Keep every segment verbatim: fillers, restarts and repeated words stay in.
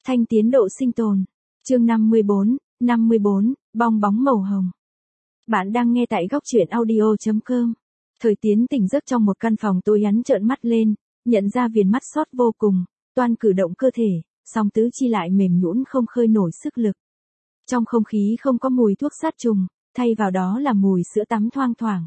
Thanh tiến độ sinh tồn. Chương năm mươi bốn, năm mươi bốn, bong bóng màu hồng. Bạn đang nghe tại góc truyện audio chấm com. Thời Tiến tỉnh giấc trong một căn phòng tối, hắn trợn mắt lên, nhận ra viền mắt sót vô cùng, toan cử động cơ thể, song tứ chi lại mềm nhũn không khơi nổi sức lực. Trong không khí không có mùi thuốc sát trùng, thay vào đó là mùi sữa tắm thoang thoảng.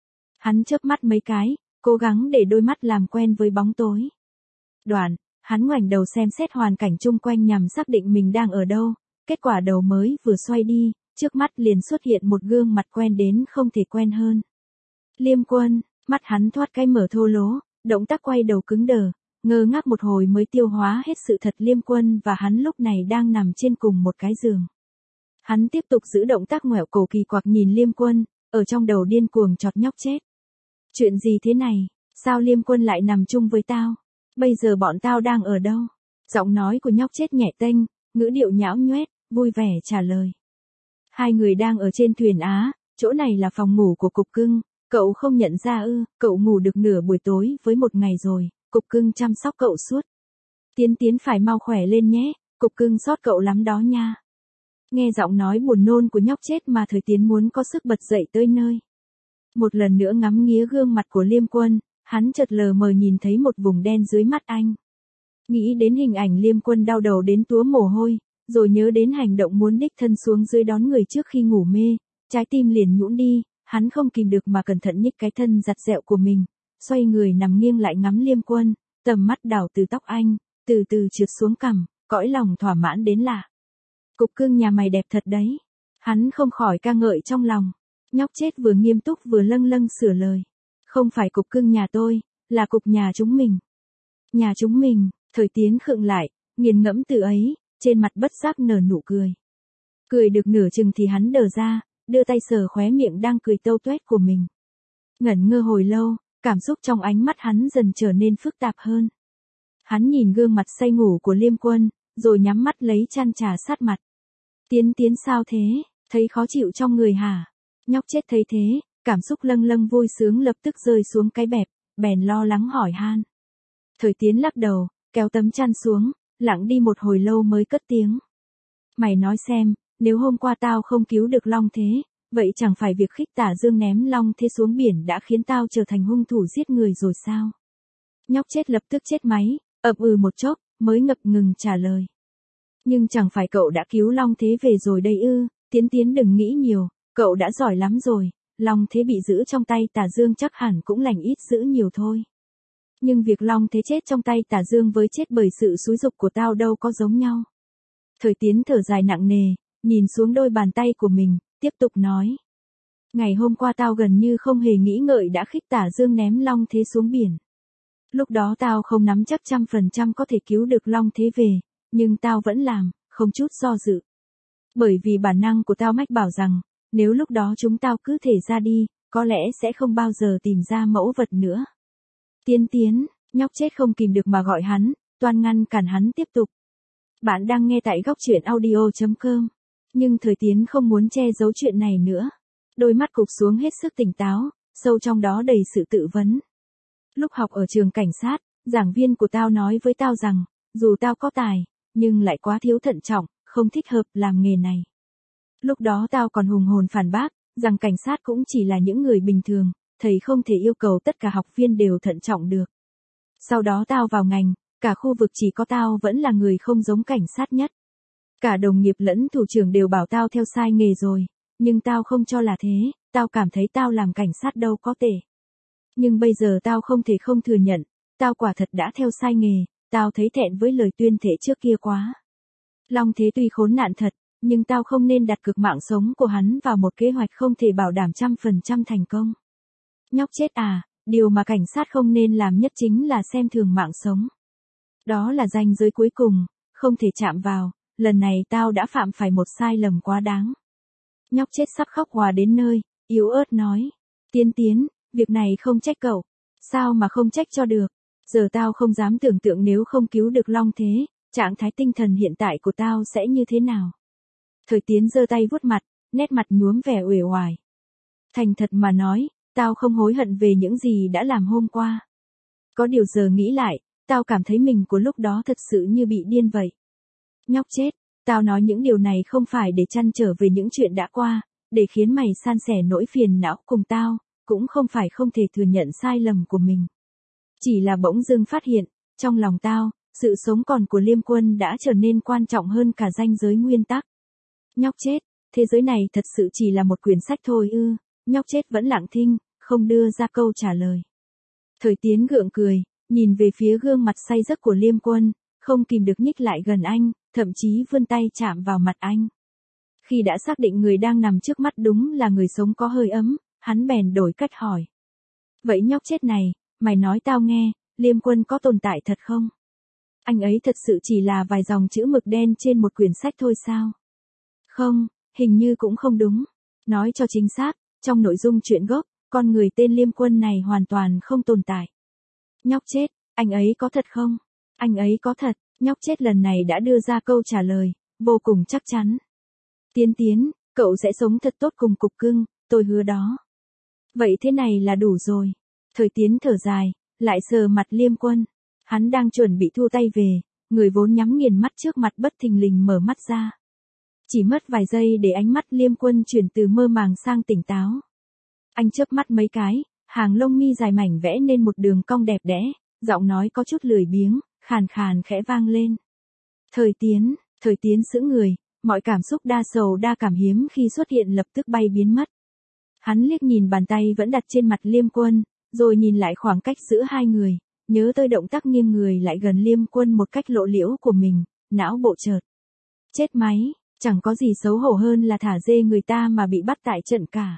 Hắn chớp mắt mấy cái, cố gắng để đôi mắt làm quen với bóng tối. Đoạn, hắn ngoảnh đầu xem xét hoàn cảnh chung quanh nhằm xác định mình đang ở đâu. Kết quả đầu mới vừa xoay đi, trước mắt liền xuất hiện một gương mặt quen đến không thể quen hơn. Liêm Quân, mắt hắn thoát cái mở thô lố, động tác quay đầu cứng đờ, ngơ ngác một hồi mới tiêu hóa hết sự thật. Liêm Quân và hắn lúc này đang nằm trên cùng một cái giường. Hắn tiếp tục giữ động tác ngoẹo cổ kỳ quặc nhìn Liêm Quân, ở trong đầu điên cuồng chọt nhóc chết. Chuyện gì thế này, sao Liêm Quân lại nằm chung với tao? Bây giờ bọn tao đang ở đâu? Giọng nói của nhóc chết nhẹ tênh, ngữ điệu nhão nhoét, vui vẻ trả lời. Hai người đang ở trên thuyền Á, chỗ này là phòng ngủ của Cục Cưng, cậu không nhận ra ư? Cậu ngủ được nửa buổi tối với một ngày rồi, Cục Cưng chăm sóc cậu suốt. Tiến Tiến phải mau khỏe lên nhé, Cục Cưng sót cậu lắm đó nha. Nghe giọng nói buồn nôn của nhóc chết mà Thời Tiến muốn có sức bật dậy tới nơi. Một lần nữa ngắm nghía gương mặt của Liêm Quân, hắn chợt lờ mờ nhìn thấy một vùng đen dưới mắt anh. Nghĩ đến hình ảnh Liêm Quân đau đầu đến túa mồ hôi, rồi nhớ đến hành động muốn đích thân xuống dưới đón người trước khi ngủ mê, trái tim liền nhũn đi, hắn không kìm được mà cẩn thận nhích cái thân giặt dẹo của mình, xoay người nằm nghiêng lại ngắm Liêm Quân, tầm mắt đảo từ tóc anh, từ từ trượt xuống cằm, cõi lòng thỏa mãn đến lạ. Cục Cưng nhà mày đẹp thật đấy. Hắn không khỏi ca ngợi trong lòng. Nhóc chết vừa nghiêm túc vừa lâng lâng sửa lời. Không phải Cục Cưng nhà tôi, là cục nhà chúng mình. Nhà chúng mình, Thời Tiến khựng lại, nghiền ngẫm từ ấy, trên mặt bất giác nở nụ cười. Cười được nửa chừng thì hắn đờ ra, đưa tay sờ khóe miệng đang cười tâu tuét của mình. Ngẩn ngơ hồi lâu, cảm xúc trong ánh mắt hắn dần trở nên phức tạp hơn. Hắn nhìn gương mặt say ngủ của Liêm Quân, rồi nhắm mắt lấy chăn trà sát mặt. Tiến Tiến sao thế, thấy khó chịu trong người hả? Nhóc chết thấy thế, cảm xúc lâng lâng vui sướng lập tức rơi xuống cái bẹp, bèn lo lắng hỏi han. Thời Tiến lắc đầu, kéo tấm chăn xuống, lặng đi một hồi lâu mới cất tiếng. Mày nói xem, nếu hôm qua tao không cứu được Long Thế, vậy chẳng phải việc Khích Tả Dương ném Long Thế xuống biển đã khiến tao trở thành hung thủ giết người rồi sao? Nhóc chết lập tức chết máy, ậm ừ một chốc, mới ngập ngừng trả lời. Nhưng chẳng phải cậu đã cứu Long Thế về rồi đây ư? Tiến Tiến đừng nghĩ nhiều, cậu đã giỏi lắm rồi, Long Thế bị giữ trong tay Tả Dương chắc hẳn cũng lành ít dữ nhiều thôi. Nhưng việc Long Thế chết trong tay Tả Dương với chết bởi sự xúi giục của tao đâu có giống nhau. Thời Tiến thở dài nặng nề, nhìn xuống đôi bàn tay của mình, tiếp tục nói. Ngày hôm qua tao gần như không hề nghĩ ngợi đã Khích Tả Dương ném Long Thế xuống biển. Lúc đó tao không nắm chắc trăm phần trăm có thể cứu được Long Thế về, nhưng tao vẫn làm, không chút do dự. Bởi vì bản năng của tao mách bảo rằng, nếu lúc đó chúng tao cứ thể ra đi, có lẽ sẽ không bao giờ tìm ra mẫu vật nữa. Tiến Tiến, nhóc chết không kìm được mà gọi hắn, toan ngăn cản hắn tiếp tục. Bạn đang nghe tại góc truyện audio chấm com. Nhưng Thời Tiến không muốn che giấu chuyện này nữa. Đôi mắt cụp xuống hết sức tỉnh táo, sâu trong đó đầy sự tự vấn. Lúc học ở trường cảnh sát, giảng viên của tao nói với tao rằng, dù tao có tài, nhưng lại quá thiếu thận trọng, không thích hợp làm nghề này. Lúc đó tao còn hùng hồn phản bác, rằng cảnh sát cũng chỉ là những người bình thường, thầy không thể yêu cầu tất cả học viên đều thận trọng được. Sau đó tao vào ngành, cả khu vực chỉ có tao vẫn là người không giống cảnh sát nhất. Cả đồng nghiệp lẫn thủ trưởng đều bảo tao theo sai nghề rồi, nhưng tao không cho là thế, tao cảm thấy tao làm cảnh sát đâu có tệ. Nhưng bây giờ tao không thể không thừa nhận, tao quả thật đã theo sai nghề, tao thấy thẹn với lời tuyên thệ trước kia quá. Long Thế tuy khốn nạn thật, nhưng tao không nên đặt cược mạng sống của hắn vào một kế hoạch không thể bảo đảm trăm phần trăm thành công. Nhóc chết à, điều mà cảnh sát không nên làm nhất chính là xem thường mạng sống. Đó là ranh giới cuối cùng, không thể chạm vào, lần này tao đã phạm phải một sai lầm quá đáng. Nhóc chết sắp khóc hòa đến nơi, yếu ớt nói. Tiến Tiến, việc này không trách cậu. Sao mà không trách cho được? Giờ tao không dám tưởng tượng nếu không cứu được Long Thế, trạng thái tinh thần hiện tại của tao sẽ như thế nào. Thời Tiến giơ tay vuốt mặt, nét mặt nhuốm vẻ uể oải. Thành thật mà nói, tao không hối hận về những gì đã làm hôm qua. Có điều giờ nghĩ lại, tao cảm thấy mình của lúc đó thật sự như bị điên vậy. Nhóc chết, tao nói những điều này không phải để trăn trở về những chuyện đã qua, để khiến mày san sẻ nỗi phiền não cùng tao, cũng không phải không thể thừa nhận sai lầm của mình. Chỉ là bỗng dưng phát hiện, trong lòng tao, sự sống còn của Liêm Quân đã trở nên quan trọng hơn cả ranh giới nguyên tắc. Nhóc chết, thế giới này thật sự chỉ là một quyển sách thôi ư? Nhóc chết vẫn lặng thinh, không đưa ra câu trả lời. Thời Tiến gượng cười, nhìn về phía gương mặt say giấc của Liêm Quân, không kìm được nhích lại gần anh, thậm chí vươn tay chạm vào mặt anh. Khi đã xác định người đang nằm trước mắt đúng là người sống có hơi ấm, hắn bèn đổi cách hỏi. Vậy nhóc chết này, mày nói tao nghe, Liêm Quân có tồn tại thật không? Anh ấy thật sự chỉ là vài dòng chữ mực đen trên một quyển sách thôi sao? Không, hình như cũng không đúng. Nói cho chính xác, trong nội dung truyện gốc, con người tên Liêm Quân này hoàn toàn không tồn tại. Nhóc chết, anh ấy có thật không? Anh ấy có thật, nhóc chết lần này đã đưa ra câu trả lời, vô cùng chắc chắn. Tiến Tiến, cậu sẽ sống thật tốt cùng Cục Cưng, tôi hứa đó. Vậy thế này là đủ rồi. Thời Tiến thở dài, lại sờ mặt Liêm Quân. Hắn đang chuẩn bị thu tay về, người vốn nhắm nghiền mắt trước mặt bất thình lình mở mắt ra. Chỉ mất vài giây để ánh mắt Liêm Quân chuyển từ mơ màng sang tỉnh táo. Anh chớp mắt mấy cái, hàng lông mi dài mảnh vẽ nên một đường cong đẹp đẽ, giọng nói có chút lười biếng, khàn khàn khẽ vang lên. Thời Tiến, Thời Tiến sững người, mọi cảm xúc đa sầu đa cảm hiếm khi xuất hiện lập tức bay biến mất. Hắn liếc nhìn bàn tay vẫn đặt trên mặt Liêm Quân, rồi nhìn lại khoảng cách giữa hai người, nhớ tới động tác nghiêng người lại gần Liêm Quân một cách lộ liễu của mình, não bộ chợt. Chết máy, chẳng có gì xấu hổ hơn là thả dê người ta mà bị bắt tại trận cả.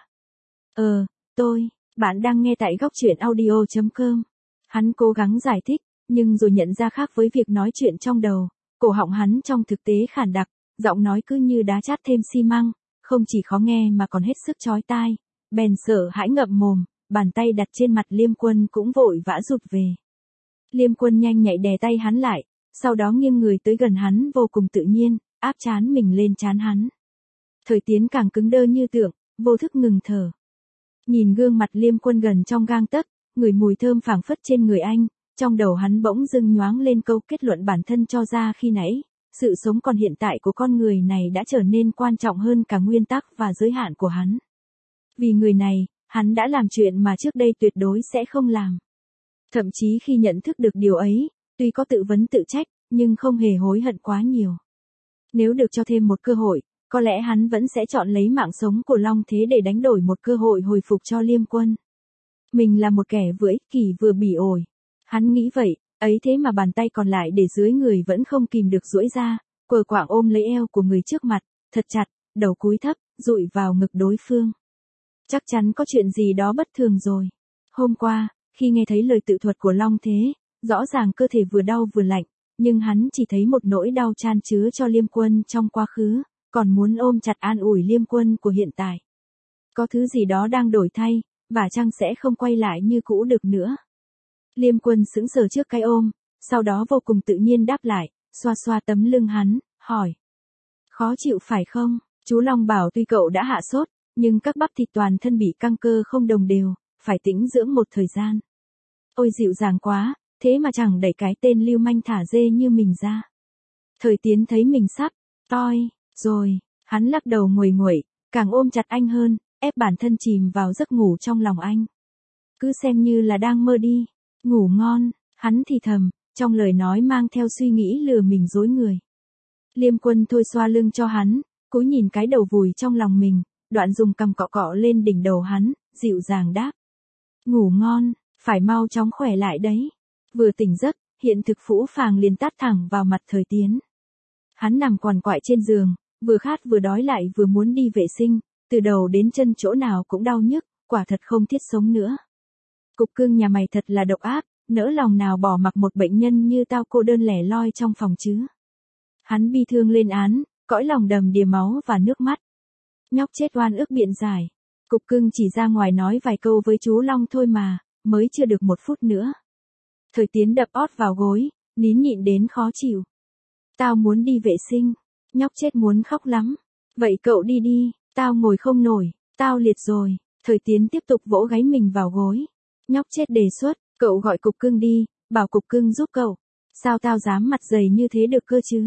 Ờ, tôi, bạn đang nghe tại góc truyện audio chấm com. Hắn cố gắng giải thích, nhưng rồi nhận ra khác với việc nói chuyện trong đầu, cổ họng hắn trong thực tế khản đặc, giọng nói cứ như đá chát thêm xi măng, không chỉ khó nghe mà còn hết sức chói tai. Bèn sợ hãi ngậm mồm, bàn tay đặt trên mặt Liêm Quân cũng vội vã rụt về. Liêm Quân nhanh nhạy đè tay hắn lại, sau đó nghiêng người tới gần hắn vô cùng tự nhiên, áp trán mình lên trán hắn. Thời Tiến càng cứng đơ như tượng, vô thức ngừng thở. Nhìn gương mặt Liêm Quân gần trong gang tấc, ngửi mùi thơm phảng phất trên người anh, trong đầu hắn bỗng dưng nhoáng lên câu kết luận bản thân cho ra khi nãy, sự sống còn hiện tại của con người này đã trở nên quan trọng hơn cả nguyên tắc và giới hạn của hắn. Vì người này, hắn đã làm chuyện mà trước đây tuyệt đối sẽ không làm. Thậm chí khi nhận thức được điều ấy, tuy có tự vấn tự trách, nhưng không hề hối hận quá nhiều. Nếu được cho thêm một cơ hội, có lẽ hắn vẫn sẽ chọn lấy mạng sống của Long Thế để đánh đổi một cơ hội hồi phục cho Liêm Quân. Mình là một kẻ vừa ích kỷ vừa bỉ ổi. Hắn nghĩ vậy, ấy thế mà bàn tay còn lại để dưới người vẫn không kìm được duỗi ra, quờ quạng ôm lấy eo của người trước mặt, thật chặt, đầu cúi thấp, dụi vào ngực đối phương. Chắc chắn có chuyện gì đó bất thường rồi. Hôm qua, khi nghe thấy lời tự thuật của Long Thế, rõ ràng cơ thể vừa đau vừa lạnh, nhưng hắn chỉ thấy một nỗi đau chan chứa cho Liêm Quân trong quá khứ, còn muốn ôm chặt an ủi Liêm Quân của hiện tại. Có thứ gì đó đang đổi thay, và chăng sẽ không quay lại như cũ được nữa. Liêm Quân sững sờ trước cái ôm, sau đó vô cùng tự nhiên đáp lại, xoa xoa tấm lưng hắn, hỏi. Khó chịu phải không? Chú Long bảo tuy cậu đã hạ sốt, nhưng các bắp thịt toàn thân bị căng cơ không đồng đều, phải tĩnh dưỡng một thời gian. Ôi dịu dàng quá, thế mà chẳng đẩy cái tên lưu manh thả dê như mình ra. Thời Tiến thấy mình sắp, toi, rồi, hắn lắc đầu nguầy nguậy, càng ôm chặt anh hơn, ép bản thân chìm vào giấc ngủ trong lòng anh. Cứ xem như là đang mơ đi, ngủ ngon, hắn thì thầm, trong lời nói mang theo suy nghĩ lừa mình dối người. Liêm Quân thôi xoa lưng cho hắn, cúi nhìn cái đầu vùi trong lòng mình, đoạn dùng cằm cọ cọ lên đỉnh đầu hắn, dịu dàng đáp. Ngủ ngon, phải mau chóng khỏe lại đấy. Vừa tỉnh giấc, hiện thực phũ phàng liền tát thẳng vào mặt Thời Tiến. Hắn nằm quằn quại trên giường, vừa khát vừa đói lại vừa muốn đi vệ sinh, từ đầu đến chân chỗ nào cũng đau nhức, quả thật không thiết sống nữa. Cục Cưng nhà mày thật là độc ác, nỡ lòng nào bỏ mặc một bệnh nhân như tao cô đơn lẻ loi trong phòng chứ. Hắn bi thương lên án, cõi lòng đầm đìa máu và nước mắt. Nhóc chết oan ức biện giải. Cục Cưng chỉ ra ngoài nói vài câu với chú Long thôi mà, mới chưa được một phút nữa. Thời Tiến đập ót vào gối, nín nhịn đến khó chịu. Tao muốn đi vệ sinh. Nhóc chết muốn khóc lắm. Vậy cậu đi đi, tao ngồi không nổi, tao liệt rồi. Thời Tiến tiếp tục vỗ gáy mình vào gối. Nhóc chết đề xuất, cậu gọi Cục Cưng đi, bảo Cục Cưng giúp cậu. Sao tao dám mặt dày như thế được cơ chứ?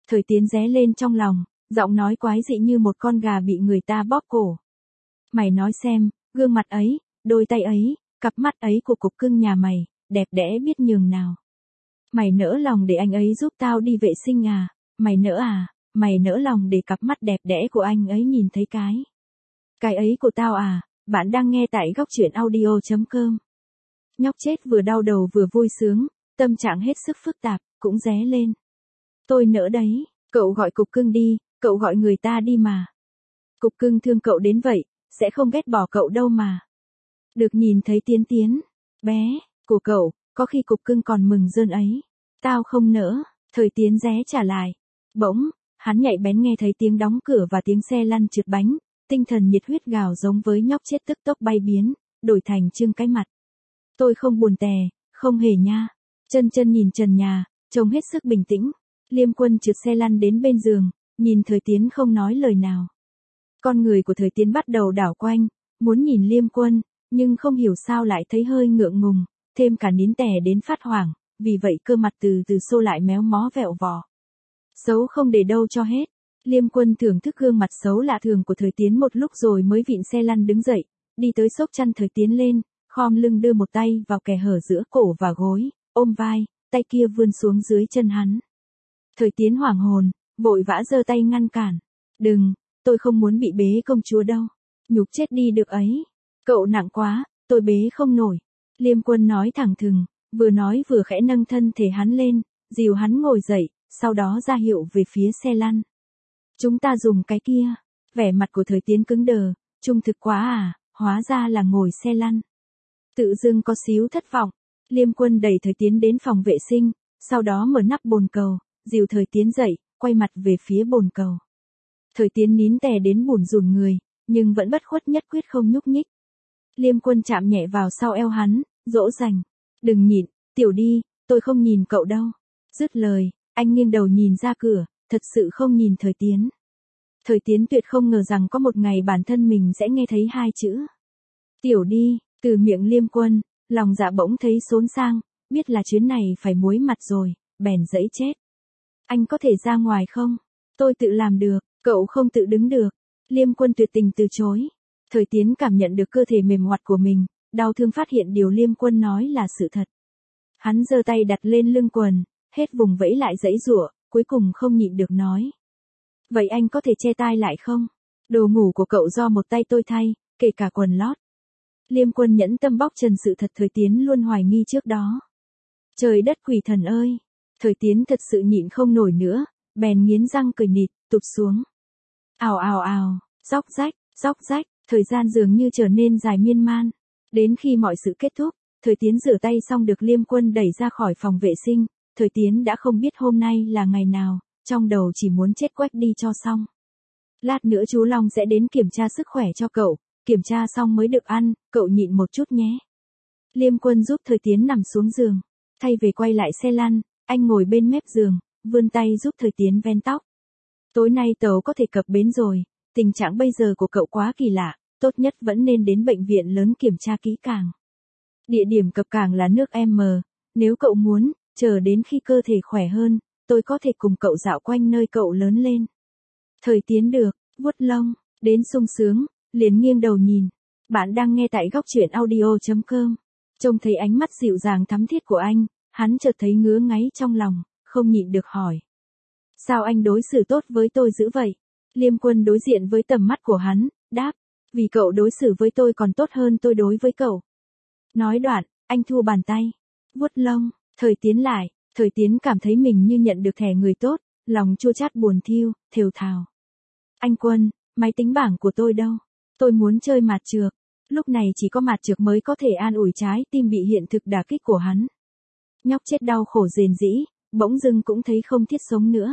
Thời Tiến ré lên trong lòng, giọng nói quái dị như một con gà bị người ta bóp cổ. Mày nói xem, gương mặt ấy, đôi tay ấy, cặp mắt ấy của cục cưng nhà mày, đẹp đẽ biết nhường nào. Mày nỡ lòng để anh ấy giúp tao đi vệ sinh à, mày nỡ à, mày nỡ lòng để cặp mắt đẹp đẽ của anh ấy nhìn thấy cái. Cái ấy của tao à, bạn đang nghe tại góc truyện audio chấm com. Nhóc chết vừa đau đầu vừa vui sướng, tâm trạng hết sức phức tạp, cũng ré lên. Tôi nỡ đấy, cậu gọi cục cưng đi, cậu gọi người ta đi mà. Cục cưng thương cậu đến vậy, sẽ không ghét bỏ cậu đâu mà. Được nhìn thấy Tiến Tiến, bé, của cậu, có khi cục cưng còn mừng rơn ấy. Tao không nỡ, Thời Tiến ré trả lại. Bỗng, hắn nhạy bén nghe thấy tiếng đóng cửa và tiếng xe lăn trượt bánh, tinh thần nhiệt huyết gào giống với nhóc chết tức tốc bay biến, đổi thành trưng cái mặt. Tôi không buồn tè, không hề nha. Chân chân nhìn trần nhà, trông hết sức bình tĩnh. Liêm Quân trượt xe lăn đến bên giường, nhìn Thời Tiến không nói lời nào. Con người của Thời Tiến bắt đầu đảo quanh, muốn nhìn Liêm Quân, nhưng không hiểu sao lại thấy hơi ngượng ngùng, thêm cả nín tè đến phát hoảng, vì vậy cơ mặt từ từ xô lại méo mó vẹo vò. Xấu không để đâu cho hết. Liêm Quân thưởng thức gương mặt xấu lạ thường của Thời Tiến một lúc rồi mới vịn xe lăn đứng dậy, đi tới xốc chăn Thời Tiến lên, khom lưng đưa một tay vào kẽ hở giữa cổ và gối, ôm vai, tay kia vươn xuống dưới chân hắn. Thời Tiến hoảng hồn, vội vã giơ tay ngăn cản. Đừng, tôi không muốn bị bế công chúa đâu. Nhục chết đi được ấy. Cậu nặng quá, tôi bế không nổi. Liêm Quân nói thẳng thừng, vừa nói vừa khẽ nâng thân thể hắn lên, dìu hắn ngồi dậy, sau đó ra hiệu về phía xe lăn. Chúng ta dùng cái kia. Vẻ mặt của Thời Tiến cứng đờ, trung thực quá à, hóa ra là ngồi xe lăn. Tự dưng có xíu thất vọng. Liêm Quân đẩy Thời Tiến đến phòng vệ sinh, sau đó mở nắp bồn cầu, dìu Thời Tiến dậy, quay mặt về phía bồn cầu. Thời Tiến nín tè đến bủn rủn người, nhưng vẫn bất khuất nhất quyết không nhúc nhích. Liêm Quân chạm nhẹ vào sau eo hắn, dỗ dành. Đừng nhịn, tiểu đi, tôi không nhìn cậu đâu. Dứt lời, anh nghiêng đầu nhìn ra cửa, thật sự không nhìn Thời Tiến. Thời Tiến tuyệt không ngờ rằng có một ngày bản thân mình sẽ nghe thấy hai chữ. Tiểu đi, từ miệng Liêm Quân, lòng dạ bỗng thấy xốn sang, biết là chuyến này phải muối mặt rồi, bèn dẫy chết. Anh có thể ra ngoài không? Tôi tự làm được, cậu không tự đứng được. Liêm Quân tuyệt tình từ chối. Thời Tiến cảm nhận được cơ thể mềm oặt của mình, đau thương phát hiện điều Liêm Quân nói là sự thật. Hắn giơ tay đặt lên lưng quần, hết vùng vẫy lại dãy giụa, cuối cùng không nhịn được nói. Vậy anh có thể che tai lại không? Đồ ngủ của cậu do một tay tôi thay, kể cả quần lót. Liêm Quân nhẫn tâm bóc trần sự thật Thời Tiến luôn hoài nghi trước đó. Trời đất quỷ thần ơi! Thời Tiến thật sự nhịn không nổi nữa, bèn nghiến răng cười nịt, tụt xuống. Ào ào ào, róc rách, róc rách, thời gian dường như trở nên dài miên man. Đến khi mọi sự kết thúc, Thời Tiến rửa tay xong được Liêm Quân đẩy ra khỏi phòng vệ sinh, Thời Tiến đã không biết hôm nay là ngày nào, trong đầu chỉ muốn chết quách đi cho xong. Lát nữa chú Long sẽ đến kiểm tra sức khỏe cho cậu, kiểm tra xong mới được ăn, cậu nhịn một chút nhé. Liêm Quân giúp Thời Tiến nằm xuống giường, thay về quay lại xe lăn, anh ngồi bên mép giường, vươn tay giúp Thời Tiến ven tóc. Tối nay tàu có thể cập bến rồi, tình trạng bây giờ của cậu quá kỳ lạ, tốt nhất vẫn nên đến bệnh viện lớn kiểm tra kỹ càng. Địa điểm cập cảng là nước M, nếu cậu muốn, chờ đến khi cơ thể khỏe hơn, tôi có thể cùng cậu dạo quanh nơi cậu lớn lên. Thời Tiến được, vuốt lông, đến sung sướng, liền nghiêng đầu nhìn. Bạn đang nghe tại góc truyện audio chấm com. Trông thấy ánh mắt dịu dàng thắm thiết của anh, hắn chợt thấy ngứa ngáy trong lòng, không nhịn được hỏi. Sao anh đối xử tốt với tôi dữ vậy? Liêm Quân đối diện với tầm mắt của hắn, đáp. Vì cậu đối xử với tôi còn tốt hơn tôi đối với cậu. Nói đoạn, anh thu bàn tay, vuốt lông, Thời Tiến lại, Thời Tiến cảm thấy mình như nhận được thẻ người tốt, lòng chua chát buồn thiêu, thều thào. Anh Quân, máy tính bảng của tôi đâu? Tôi muốn chơi mạt trược. Lúc này chỉ có mạt trược mới có thể an ủi trái tim bị hiện thực đả kích của hắn. Nhóc chết đau khổ rền rĩ, bỗng dưng cũng thấy không thiết sống nữa.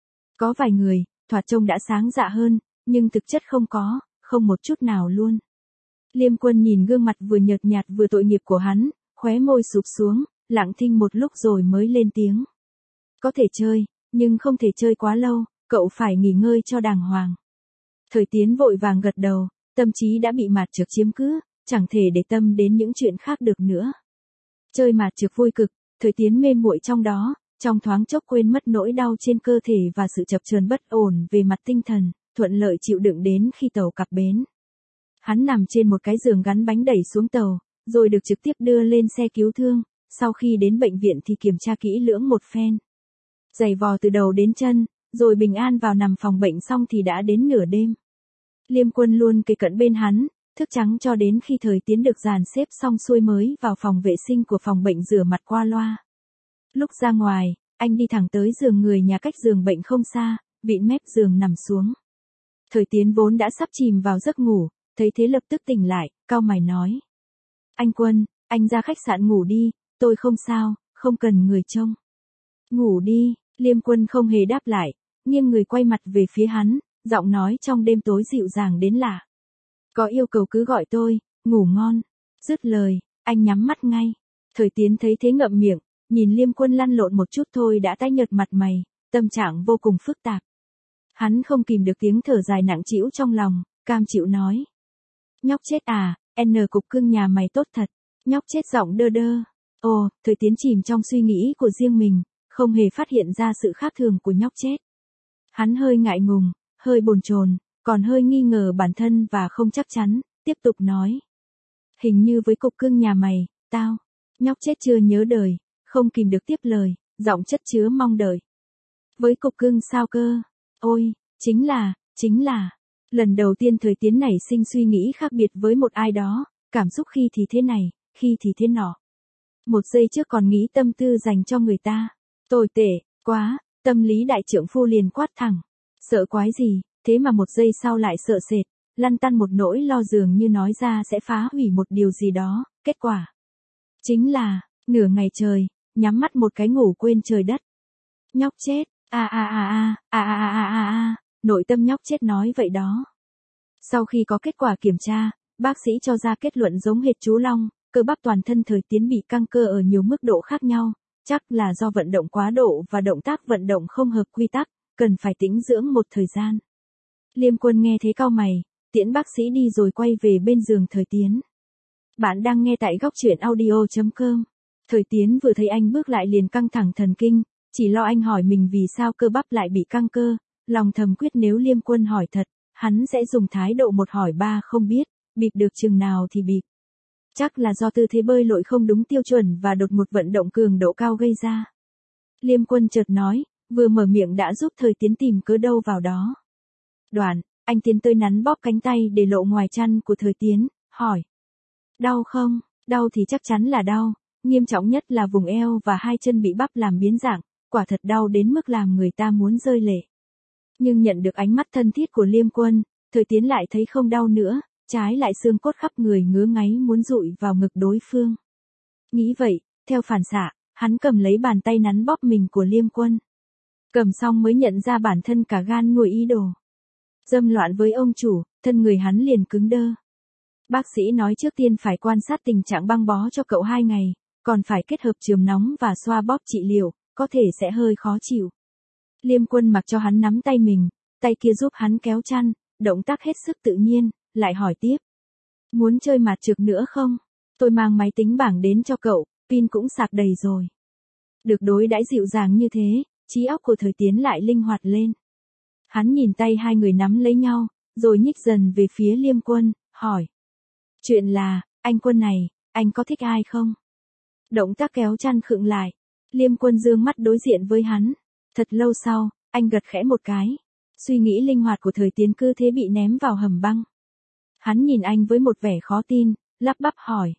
Có vài người, thoạt trông đã sáng dạ hơn, nhưng thực chất không có, không một chút nào luôn. Liêm Quân nhìn gương mặt vừa nhợt nhạt vừa tội nghiệp của hắn, khóe môi sụp xuống, lặng thinh một lúc rồi mới lên tiếng. Có thể chơi, nhưng không thể chơi quá lâu, cậu phải nghỉ ngơi cho đàng hoàng. Thời Tiến vội vàng gật đầu, tâm trí đã bị mạt trược chiếm cứ, chẳng thể để tâm đến những chuyện khác được nữa. Chơi mạt trược vui cực, Thời Tiến mê muội trong đó, trong thoáng chốc quên mất nỗi đau trên cơ thể và sự chập chờn bất ổn về mặt tinh thần, thuận lợi chịu đựng đến khi tàu cập bến. Hắn nằm trên một cái giường gắn bánh đẩy xuống tàu, rồi được trực tiếp đưa lên xe cứu thương, sau khi đến bệnh viện thì kiểm tra kỹ lưỡng một phen. Giày vò từ đầu đến chân, rồi bình an vào nằm phòng bệnh xong thì đã đến nửa đêm. Liêm Quân luôn kề cận bên hắn, thức trắng cho đến khi Thời Tiến được dàn xếp xong xuôi mới vào phòng vệ sinh của phòng bệnh rửa mặt qua loa. Lúc ra ngoài, anh đi thẳng tới giường người nhà cách giường bệnh không xa, vịn mép giường nằm xuống. Thời Tiến vốn đã sắp chìm vào giấc ngủ, thấy thế lập tức tỉnh lại, cau mày nói. Anh Quân, anh ra khách sạn ngủ đi, tôi không sao, không cần người trông. Ngủ đi, Liêm Quân không hề đáp lại, nghiêng người quay mặt về phía hắn, giọng nói trong đêm tối dịu dàng đến lạ. Có yêu cầu cứ gọi tôi, ngủ ngon. Dứt lời, anh nhắm mắt ngay. Thời Tiến thấy thế ngậm miệng, nhìn Liêm Quân lăn lộn một chút thôi đã tái nhợt mặt mày, tâm trạng vô cùng phức tạp. Hắn không kìm được tiếng thở dài nặng trĩu trong lòng, cam chịu nói. Nhóc chết à, N cục cưng nhà mày tốt thật. Nhóc chết giọng đơ đơ. Ồ, Thời Tiến chìm trong suy nghĩ của riêng mình, không hề phát hiện ra sự khác thường của nhóc chết. Hắn hơi ngại ngùng, hơi bồn chồn, còn hơi nghi ngờ bản thân và không chắc chắn, tiếp tục nói. Hình như với cục cưng nhà mày, tao, nhóc chết chưa nhớ đời, không kìm được tiếp lời, giọng chất chứa mong đợi. Với cục cưng sao cơ? Ôi, chính là, chính là, lần đầu tiên Thời Tiến nảy sinh suy nghĩ khác biệt với một ai đó, cảm xúc khi thì thế này, khi thì thế nọ. Một giây trước còn nghĩ tâm tư dành cho người ta, tồi tệ, quá, tâm lý đại trượng phu liền quát thẳng. Sợ quái gì, thế mà một giây sau lại sợ sệt, lăn tăn một nỗi lo dường như nói ra sẽ phá hủy một điều gì đó, kết quả. Chính là, nửa ngày trời, nhắm mắt một cái ngủ quên trời đất. Nhóc chết, a a a a, a a a a a, nội tâm nhóc chết nói vậy đó. Sau khi có kết quả kiểm tra, bác sĩ cho ra kết luận giống hệt chú Long, cơ bắp toàn thân Thời Tiến bị căng cơ ở nhiều mức độ khác nhau, chắc là do vận động quá độ và động tác vận động không hợp quy tắc, cần phải tĩnh dưỡng một thời gian. Liêm Quân nghe thế cau mày, tiễn bác sĩ đi rồi quay về bên giường Thời Tiến. Bạn đang nghe tại góc truyện audio chấm com. Thời Tiến vừa thấy anh bước lại liền căng thẳng thần kinh, chỉ lo anh hỏi mình vì sao cơ bắp lại bị căng cơ, lòng thầm quyết nếu Liêm Quân hỏi thật, hắn sẽ dùng thái độ một hỏi ba không biết, bịp được chừng nào thì bịp. Chắc là do tư thế bơi lội không đúng tiêu chuẩn và đột ngột vận động cường độ cao gây ra. Liêm Quân chợt nói, vừa mở miệng đã giúp Thời Tiến tìm cớ đâu vào đó. Đoạn, anh tiến tới nắn bóp cánh tay để lộ ngoài chăn của Thời Tiến, hỏi. Đau không? Đau thì chắc chắn là đau, nghiêm trọng nhất là vùng eo và hai chân bị bắp làm biến dạng, quả thật đau đến mức làm người ta muốn rơi lệ. Nhưng nhận được ánh mắt thân thiết của Liêm Quân, Thời Tiến lại thấy không đau nữa, trái lại xương cốt khắp người ngứa ngáy muốn dụi vào ngực đối phương. Nghĩ vậy, theo phản xạ, hắn cầm lấy bàn tay nắn bóp mình của Liêm Quân. Cầm xong mới nhận ra bản thân cả gan nuôi ý đồ dâm loạn với ông chủ, thân người hắn liền cứng đơ. Bác sĩ nói trước tiên phải quan sát tình trạng băng bó cho cậu hai ngày, còn phải kết hợp chườm nóng và xoa bóp trị liệu, có thể sẽ hơi khó chịu. Liêm Quân mặc cho hắn nắm tay mình, tay kia giúp hắn kéo chăn, động tác hết sức tự nhiên, lại hỏi tiếp. Muốn chơi mạt trược nữa không? Tôi mang máy tính bảng đến cho cậu, pin cũng sạc đầy rồi. Được đối đãi dịu dàng như thế, trí óc của Thời Tiến lại linh hoạt lên. Hắn nhìn tay hai người nắm lấy nhau, rồi nhích dần về phía Liêm Quân, hỏi. Chuyện là, anh Quân này, anh có thích ai không? Động tác kéo chăn khựng lại. Liêm Quân dương mắt đối diện với hắn. Thật lâu sau, anh gật khẽ một cái. Suy nghĩ linh hoạt của Thời Tiến cứ thế bị ném vào hầm băng. Hắn nhìn anh với một vẻ khó tin, lắp bắp hỏi.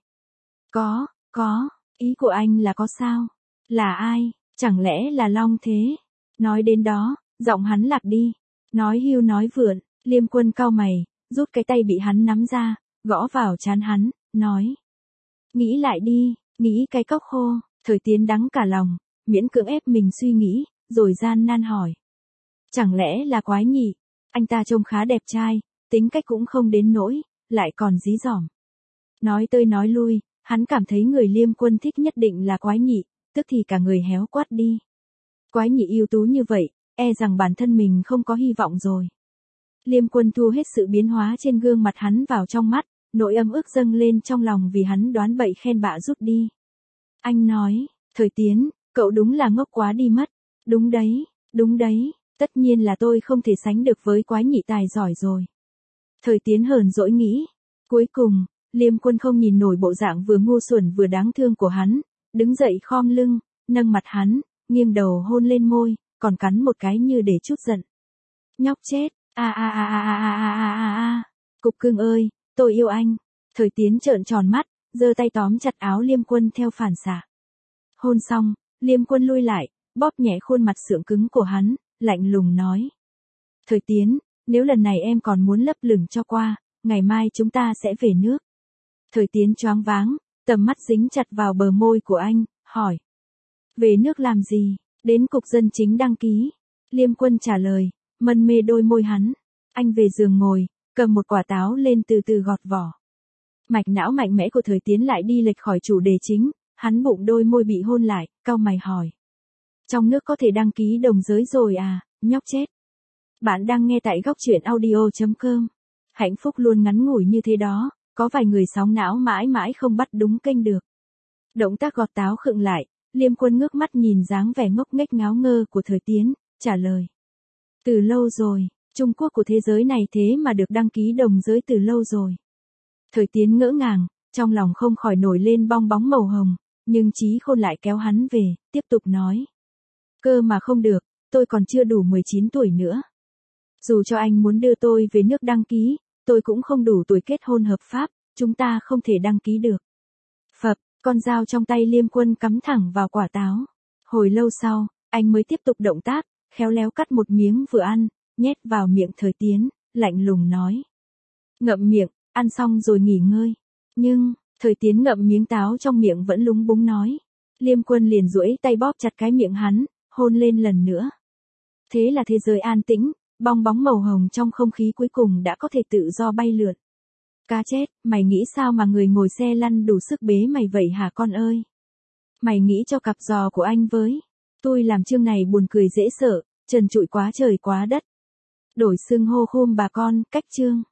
Có, có, ý của anh là có sao? Là ai? Chẳng lẽ là Long thế? Nói đến đó, giọng hắn lạc đi. Nói hưu nói vượn, Liêm Quân cau mày, rút cái tay bị hắn nắm ra, gõ vào trán hắn, nói. Nghĩ lại đi, nghĩ cái cóc khô. Thời Tiến đắng cả lòng, miễn cưỡng ép mình suy nghĩ, rồi gian nan hỏi. Chẳng lẽ là Quái Nhị? Anh ta trông khá đẹp trai, tính cách cũng không đến nỗi, lại còn dí dỏm. Nói tới nói lui, hắn cảm thấy người Liêm Quân thích nhất định là Quái Nhị, tức thì cả người héo quát đi. Quái Nhị ưu tú như vậy, e rằng bản thân mình không có hy vọng rồi. Liêm Quân thu hết sự biến hóa trên gương mặt hắn vào trong mắt, nỗi âm ức dâng lên trong lòng vì hắn đoán bậy khen bạ rút đi. Anh nói, Thời Tiến, cậu đúng là ngốc quá đi mất. Đúng đấy, đúng đấy, tất nhiên là tôi không thể sánh được với quái nhị tài giỏi rồi. Thời Tiến hờn dỗi nghĩ. Cuối cùng, Liêm Quân không nhìn nổi bộ dạng vừa ngu xuẩn vừa đáng thương của hắn, đứng dậy khom lưng, nâng mặt hắn, nghiêng đầu hôn lên môi, còn cắn một cái như để trút giận. Nhóc chết, a a a a a a a a a. Cục cưng ơi, tôi yêu anh. Thời Tiến trợn tròn mắt, giơ tay tóm chặt áo Liêm Quân theo phản xạ. Hôn xong, Liêm Quân lui lại, bóp nhẹ khuôn mặt sượng cứng của hắn, lạnh lùng nói. Thời Tiến, nếu lần này em còn muốn lấp lửng cho qua, ngày mai chúng ta sẽ về nước. Thời Tiến choáng váng, tầm mắt dính chặt vào bờ môi của anh, hỏi. Về nước làm gì? Đến cục dân chính đăng ký. Liêm Quân trả lời, mân mê đôi môi hắn. Anh về giường ngồi, cầm một quả táo lên từ từ gọt vỏ. Mạch não mạnh mẽ của Thời Tiến lại đi lệch khỏi chủ đề chính, hắn bụng đôi môi bị hôn lại, cau mày hỏi. Trong nước có thể đăng ký đồng giới rồi à, nhóc chết. Bạn đang nghe tại góc truyện audio chấm com. Hạnh phúc luôn ngắn ngủi như thế đó, có vài người sóng não mãi mãi không bắt đúng kênh được. Động tác gọt táo khựng lại, Liêm Quân ngước mắt nhìn dáng vẻ ngốc nghếch ngáo ngơ của Thời Tiến, trả lời. Từ lâu rồi, Trung Quốc của thế giới này thế mà được đăng ký đồng giới từ lâu rồi. Thời Tiến ngỡ ngàng, trong lòng không khỏi nổi lên bong bóng màu hồng, nhưng trí khôn lại kéo hắn về, tiếp tục nói. Cơ mà không được, tôi còn chưa đủ mười chín tuổi nữa. Dù cho anh muốn đưa tôi về nước đăng ký, tôi cũng không đủ tuổi kết hôn hợp pháp, chúng ta không thể đăng ký được. Phập, con dao trong tay Liêm Quân cắm thẳng vào quả táo. Hồi lâu sau, anh mới tiếp tục động tác, khéo léo cắt một miếng vừa ăn, nhét vào miệng Thời Tiến, lạnh lùng nói. Ngậm miệng, ăn xong rồi nghỉ ngơi. Nhưng, Thời Tiến ngậm miếng táo trong miệng vẫn lúng búng nói. Liêm Quân liền duỗi tay bóp chặt cái miệng hắn, hôn lên lần nữa. Thế là thế giới an tĩnh, bong bóng màu hồng trong không khí cuối cùng đã có thể tự do bay lượn. Cá chết, mày nghĩ sao mà người ngồi xe lăn đủ sức bế mày vậy hả con ơi? Mày nghĩ cho cặp giò của anh với. Tôi làm chương này buồn cười dễ sợ, trần trụi quá trời quá đất. Đổi xưng hô khôm bà con, cách chương.